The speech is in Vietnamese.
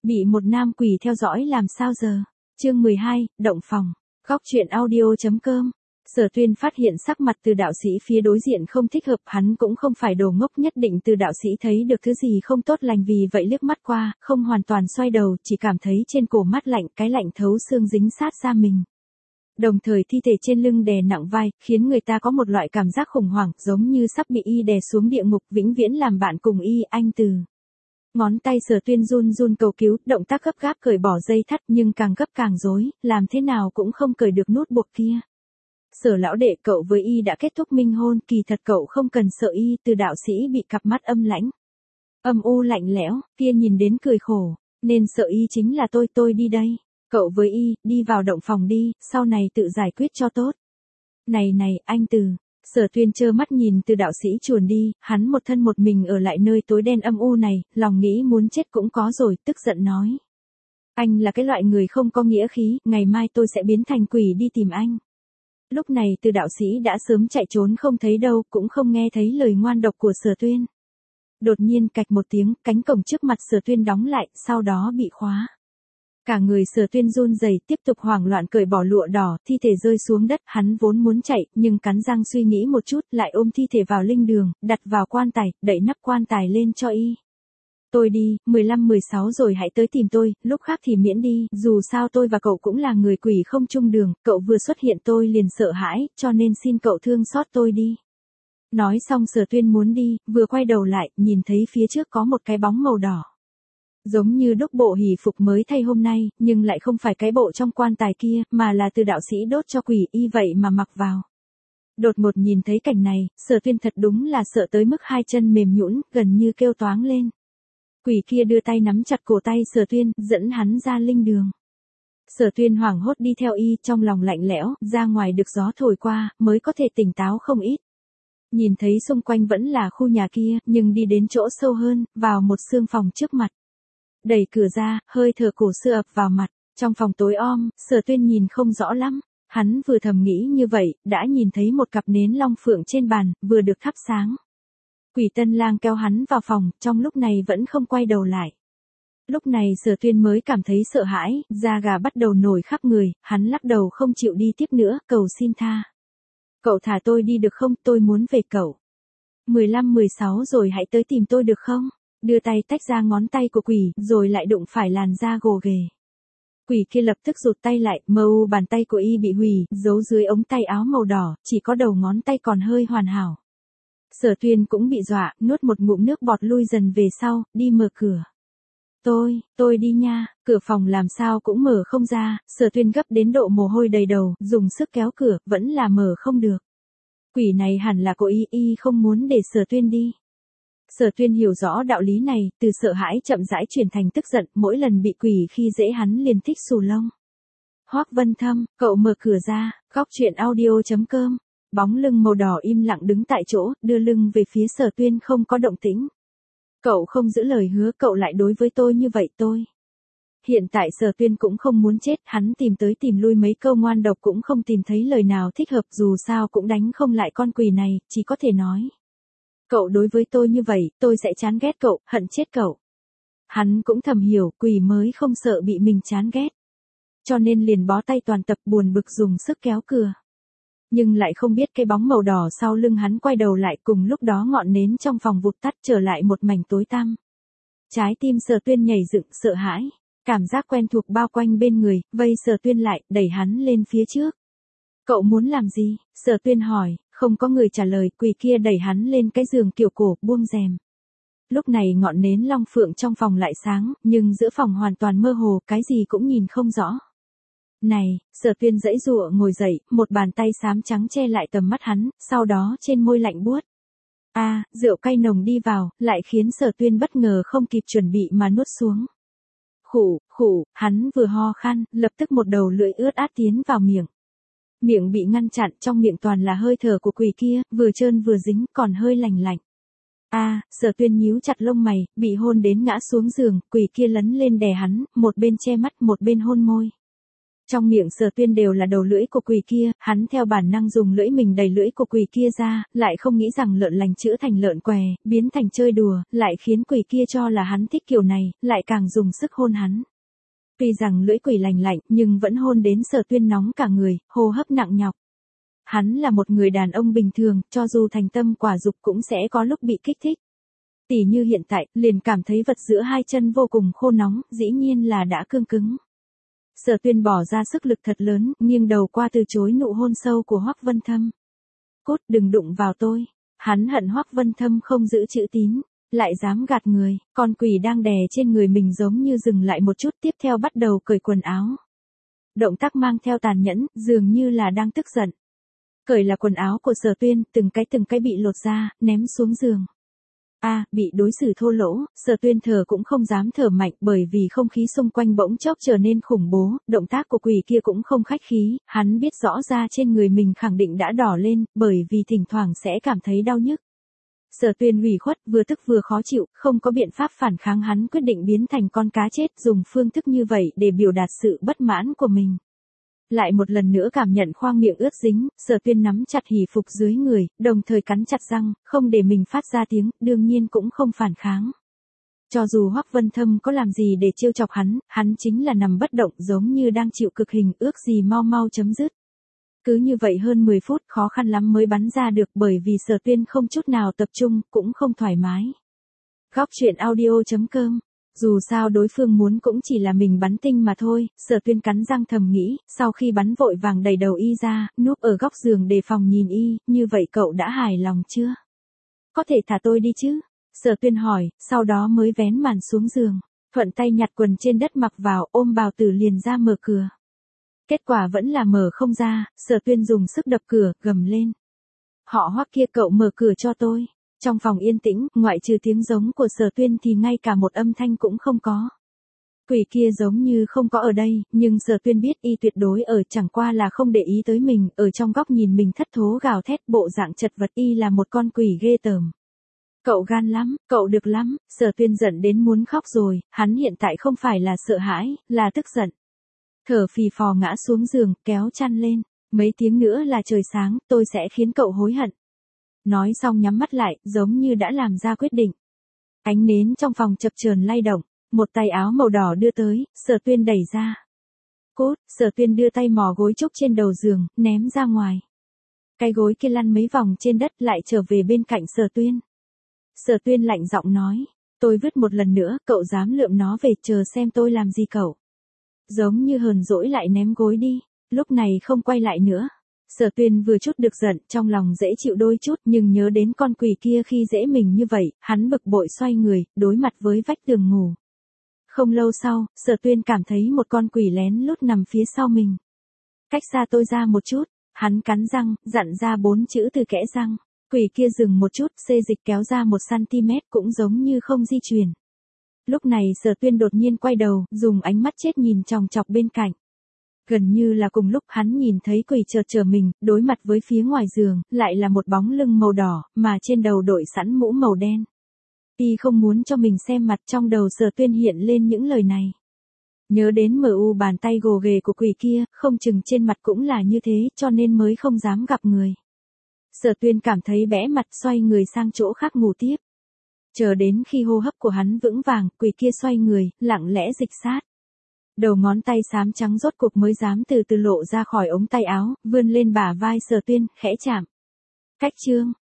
Bị một nam quỷ theo dõi làm sao giờ? Chương 12, động phòng. Góc truyện audio.com. Sở Tuyên phát hiện sắc mặt Từ đạo sĩ phía đối diện không thích hợp, hắn cũng không phải đồ ngốc, nhất định Từ đạo sĩ thấy được thứ gì không tốt lành, vì vậy liếc mắt qua, không hoàn toàn xoay đầu, chỉ cảm thấy trên cổ mát lạnh, cái lạnh thấu xương dính sát da mình. Đồng thời thi thể trên lưng đè nặng vai, khiến người ta có một loại cảm giác khủng hoảng, giống như sắp bị y đè xuống địa ngục, vĩnh viễn làm bạn cùng y. Anh Từ. Ngón tay Sở Tuyên run run cầu cứu, động tác gấp gáp cởi bỏ dây thắt, nhưng càng gấp càng rối, làm thế nào cũng không cởi được nút buộc kia. Sở lão đệ, cậu với y đã kết thúc minh hôn, kỳ thật cậu không cần sợ y. Từ đạo sĩ bị cặp mắt âm lãnh, âm u lạnh lẽo, kia nhìn đến cười khổ. Nên sợ y chính là tôi đi đây. Cậu với y, đi vào động phòng đi, sau này tự giải quyết cho tốt. Này, anh Từ. Sở Tuyên trơ mắt nhìn Từ đạo sĩ chuồn đi, hắn một thân một mình ở lại nơi tối đen âm u này, lòng nghĩ muốn chết cũng có rồi, tức giận nói. Anh là cái loại người không có nghĩa khí, ngày mai tôi sẽ biến thành quỷ đi tìm anh. Lúc này Từ đạo sĩ đã sớm chạy trốn không thấy đâu, cũng không nghe thấy lời ngoan độc của Sở Tuyên. Đột nhiên cạch một tiếng, cánh cổng trước mặt Sở Tuyên đóng lại, sau đó bị khóa. Cả người Sở Tuyên run rẩy, tiếp tục hoảng loạn cởi bỏ lụa đỏ, thi thể rơi xuống đất, hắn vốn muốn chạy, nhưng cắn răng suy nghĩ một chút, lại ôm thi thể vào linh đường, đặt vào quan tài, đậy nắp quan tài lên cho y. Tôi đi, 15-16 rồi hãy tới tìm tôi, lúc khác thì miễn đi, dù sao tôi và cậu cũng là người quỷ không chung đường, cậu vừa xuất hiện tôi liền sợ hãi, cho nên xin cậu thương xót tôi đi. Nói xong Sở Tuyên muốn đi, vừa quay đầu lại, nhìn thấy phía trước có một cái bóng màu đỏ. Giống như đúc bộ hỷ phục mới thay hôm nay, nhưng lại không phải cái bộ trong quan tài kia, mà là Từ đạo sĩ đốt cho quỷ y vậy mà mặc vào. Đột ngột nhìn thấy cảnh này, Sở Tuyên thật đúng là sợ tới mức hai chân mềm nhũn, gần như kêu toáng lên. Quỷ kia đưa tay nắm chặt cổ tay Sở Tuyên, dẫn hắn ra linh đường. Sở Tuyên hoảng hốt đi theo y, trong lòng lạnh lẽo, ra ngoài được gió thổi qua, mới có thể tỉnh táo không ít. Nhìn thấy xung quanh vẫn là khu nhà kia, nhưng đi đến chỗ sâu hơn, vào một xương phòng trước mặt. Đẩy cửa ra, hơi thở cổ xưa ập vào mặt, trong phòng tối om, Sở Tuyên nhìn không rõ lắm. Hắn vừa thầm nghĩ như vậy, đã nhìn thấy một cặp nến long phượng trên bàn, vừa được thắp sáng. Quỷ Tân Lang kéo hắn vào phòng, trong lúc này vẫn không quay đầu lại. Lúc này Sở Tuyên mới cảm thấy sợ hãi, da gà bắt đầu nổi khắp người, hắn lắc đầu không chịu đi tiếp nữa, cầu xin tha. Cậu thả tôi đi được không, tôi muốn về cậu. 15-16 rồi hãy tới tìm tôi được không? Đưa tay tách ra ngón tay của quỷ, rồi lại đụng phải làn da gồ ghề. Quỷ kia lập tức rụt tay lại, bàn tay của y bị hủy, giấu dưới ống tay áo màu đỏ, chỉ có đầu ngón tay còn hơi hoàn hảo. Sở Tuyên cũng bị dọa, nuốt một ngụm nước bọt lui dần về sau, đi mở cửa. Tôi đi nha, cửa phòng làm sao cũng mở không ra, Sở Tuyên gấp đến độ mồ hôi đầy đầu, dùng sức kéo cửa, vẫn là mở không được. Quỷ này hẳn là cô y không muốn để Sở Tuyên đi. Sở Tuyên hiểu rõ đạo lý này, từ sợ hãi chậm rãi chuyển thành tức giận, mỗi lần bị quỷ khi dễ hắn liền thích xù lông. Hoắc Vân Thâm, cậu mở cửa ra, góc truyện audio.com. Bóng lưng màu đỏ im lặng đứng tại chỗ, đưa lưng về phía Sở Tuyên không có động tĩnh. Cậu không giữ lời hứa, cậu lại đối với tôi như vậy tôi. Hiện tại Sở Tuyên cũng không muốn chết, hắn tìm tới tìm lui mấy câu ngoan độc cũng không tìm thấy lời nào thích hợp, dù sao cũng đánh không lại con quỷ này, chỉ có thể nói. Cậu đối với tôi như vậy, tôi sẽ chán ghét cậu, hận chết cậu. Hắn cũng thầm hiểu, quỷ mới không sợ bị mình chán ghét. Cho nên liền bó tay toàn tập, buồn bực dùng sức kéo cửa. Nhưng lại không biết cái bóng màu đỏ sau lưng hắn quay đầu lại, cùng lúc đó ngọn nến trong phòng vụt tắt, trở lại một mảnh tối tăm. Trái tim Sở Tuyên nhảy dựng, sợ hãi. Cảm giác quen thuộc bao quanh bên người, vây Sở Tuyên lại, đẩy hắn lên phía trước. Cậu muốn làm gì? Sở Tuyên hỏi, không có người trả lời, quỷ kia đẩy hắn lên cái giường kiểu cổ, buông rèm. Lúc này ngọn nến long phượng trong phòng lại sáng, nhưng giữa phòng hoàn toàn mơ hồ, cái gì cũng nhìn không rõ. Này, Sở Tuyên giãy giụa ngồi dậy, một bàn tay xám trắng che lại tầm mắt hắn, sau đó trên môi lạnh buốt. Rượu cay nồng đi vào, lại khiến Sở Tuyên bất ngờ không kịp chuẩn bị mà nuốt xuống. Khụ, hắn vừa ho khan, lập tức một đầu lưỡi ướt át tiến vào miệng. Miệng bị ngăn chặn, trong miệng toàn là hơi thở của quỷ kia, vừa trơn vừa dính, còn hơi lành lạnh. Sở Tuyên nhíu chặt lông mày, bị hôn đến ngã xuống giường, quỷ kia lấn lên đè hắn, một bên che mắt, một bên hôn môi. Trong miệng Sở Tuyên đều là đầu lưỡi của quỷ kia, hắn theo bản năng dùng lưỡi mình đẩy lưỡi của quỷ kia ra, lại không nghĩ rằng lợn lành chữa thành lợn què, biến thành chơi đùa, lại khiến quỷ kia cho là hắn thích kiểu này, lại càng dùng sức hôn hắn. Tuy rằng lưỡi quỷ lành lạnh, nhưng vẫn hôn đến Sở Tuyên nóng cả người, hô hấp nặng nhọc. Hắn là một người đàn ông bình thường, cho dù thành tâm quả dục cũng sẽ có lúc bị kích thích. Tỉ như hiện tại, liền cảm thấy vật giữa hai chân vô cùng khô nóng, dĩ nhiên là đã cương cứng. Sở Tuyên bỏ ra sức lực thật lớn, nghiêng đầu qua từ chối nụ hôn sâu của Hoắc Vân Thâm. Cút, đừng đụng vào tôi. Hắn hận Hoắc Vân Thâm không giữ chữ tín, lại dám gạt người, con quỷ đang đè trên người mình giống như dừng lại một chút, tiếp theo bắt đầu cởi quần áo. Động tác mang theo tàn nhẫn, dường như là đang tức giận. Cởi là quần áo của Sở Tuyên, từng cái bị lột ra, ném xuống giường. Bị đối xử thô lỗ, Sở Tuyên thở cũng không dám thở mạnh bởi vì không khí xung quanh bỗng chốc trở nên khủng bố, động tác của quỷ kia cũng không khách khí, hắn biết rõ ra trên người mình khẳng định đã đỏ lên, bởi vì thỉnh thoảng sẽ cảm thấy đau nhức. Sở Tuyên ủy khuất, vừa tức vừa khó chịu, không có biện pháp phản kháng, hắn quyết định biến thành con cá chết, dùng phương thức như vậy để biểu đạt sự bất mãn của mình. Lại một lần nữa cảm nhận khoang miệng ướt dính, Sở Tuyên nắm chặt hỉ phục dưới người, đồng thời cắn chặt răng, không để mình phát ra tiếng, đương nhiên cũng không phản kháng. Cho dù Hoắc Vân Thâm có làm gì để trêu chọc hắn chính là nằm bất động giống như đang chịu cực hình, ước gì mau mau chấm dứt. Cứ như vậy hơn 10 phút khó khăn lắm mới bắn ra được bởi vì Sở Tuyên không chút nào tập trung, cũng không thoải mái. Góc truyện audio.com. Dù sao đối phương muốn cũng chỉ là mình bắn tinh mà thôi, Sở Tuyên cắn răng thầm nghĩ, sau khi bắn vội vàng đẩy đầu y ra, núp ở góc giường đề phòng nhìn y, như vậy cậu đã hài lòng chưa? Có thể thả tôi đi chứ? Sở Tuyên hỏi, sau đó mới vén màn xuống giường, thuận tay nhặt quần trên đất mặc vào, ôm Bào Tử liền ra mở cửa. Kết quả vẫn là mở không ra, Sở Tuyên dùng sức đập cửa, gầm lên. Họ Hoắc kia, cậu mở cửa cho tôi. Trong phòng yên tĩnh, ngoại trừ tiếng giống của Sở Tuyên thì ngay cả một âm thanh cũng không có. Quỷ kia giống như không có ở đây, nhưng Sở Tuyên biết y tuyệt đối ở, chẳng qua là không để ý tới mình, ở trong góc nhìn mình thất thố gào thét, bộ dạng chật vật, y là một con quỷ ghê tởm. Cậu gan lắm, cậu được lắm. Sở Tuyên giận đến muốn khóc rồi, hắn hiện tại không phải là sợ hãi, là tức giận. Thở phì phò ngã xuống giường, kéo chăn lên. Mấy tiếng nữa là trời sáng, tôi sẽ khiến cậu hối hận. Nói xong nhắm mắt lại, giống như đã làm ra quyết định. Ánh nến trong phòng chập chờn lay động, một tay áo màu đỏ đưa tới, Sở Tuyên đẩy ra. Cút, Sở Tuyên đưa tay mò gối trúc trên đầu giường, ném ra ngoài. Cái gối kia lăn mấy vòng trên đất lại trở về bên cạnh Sở Tuyên. Sở Tuyên lạnh giọng nói, tôi vứt một lần nữa, cậu dám lượm nó về, chờ xem tôi làm gì cậu. Giống như hờn dỗi lại ném gối đi, lúc này không quay lại nữa. Sở Tuyên vừa chút được giận, trong lòng dễ chịu đôi chút, nhưng nhớ đến con quỷ kia khi dễ mình như vậy, hắn bực bội xoay người, đối mặt với vách tường ngủ. Không lâu sau, Sở Tuyên cảm thấy một con quỷ lén lút nằm phía sau mình. Cách xa tôi ra một chút, hắn cắn răng, dặn ra 4 chữ từ kẽ răng. Quỷ kia dừng một chút, xê dịch kéo ra 1 cm cũng giống như không di chuyển. Lúc này Sở Tuyên đột nhiên quay đầu, dùng ánh mắt chết nhìn chòng chọc bên cạnh. Gần như là cùng lúc hắn nhìn thấy quỷ chợt trở mình, đối mặt với phía ngoài giường, lại là một bóng lưng màu đỏ, mà trên đầu đội sẵn mũ màu đen. Y không muốn cho mình xem mặt, trong đầu Sở Tuyên hiện lên những lời này. Nhớ đến MU bàn tay gồ ghề của quỷ kia, không chừng trên mặt cũng là như thế, cho nên mới không dám gặp người. Sở Tuyên cảm thấy bẽ mặt, xoay người sang chỗ khác ngủ tiếp. Chờ đến khi hô hấp của hắn vững vàng, quỷ kia xoay người, lặng lẽ dịch sát. Đầu ngón tay xám trắng rốt cuộc mới dám từ từ lộ ra khỏi ống tay áo, vươn lên bả vai Sở Tuyên, khẽ chạm. Cách chương.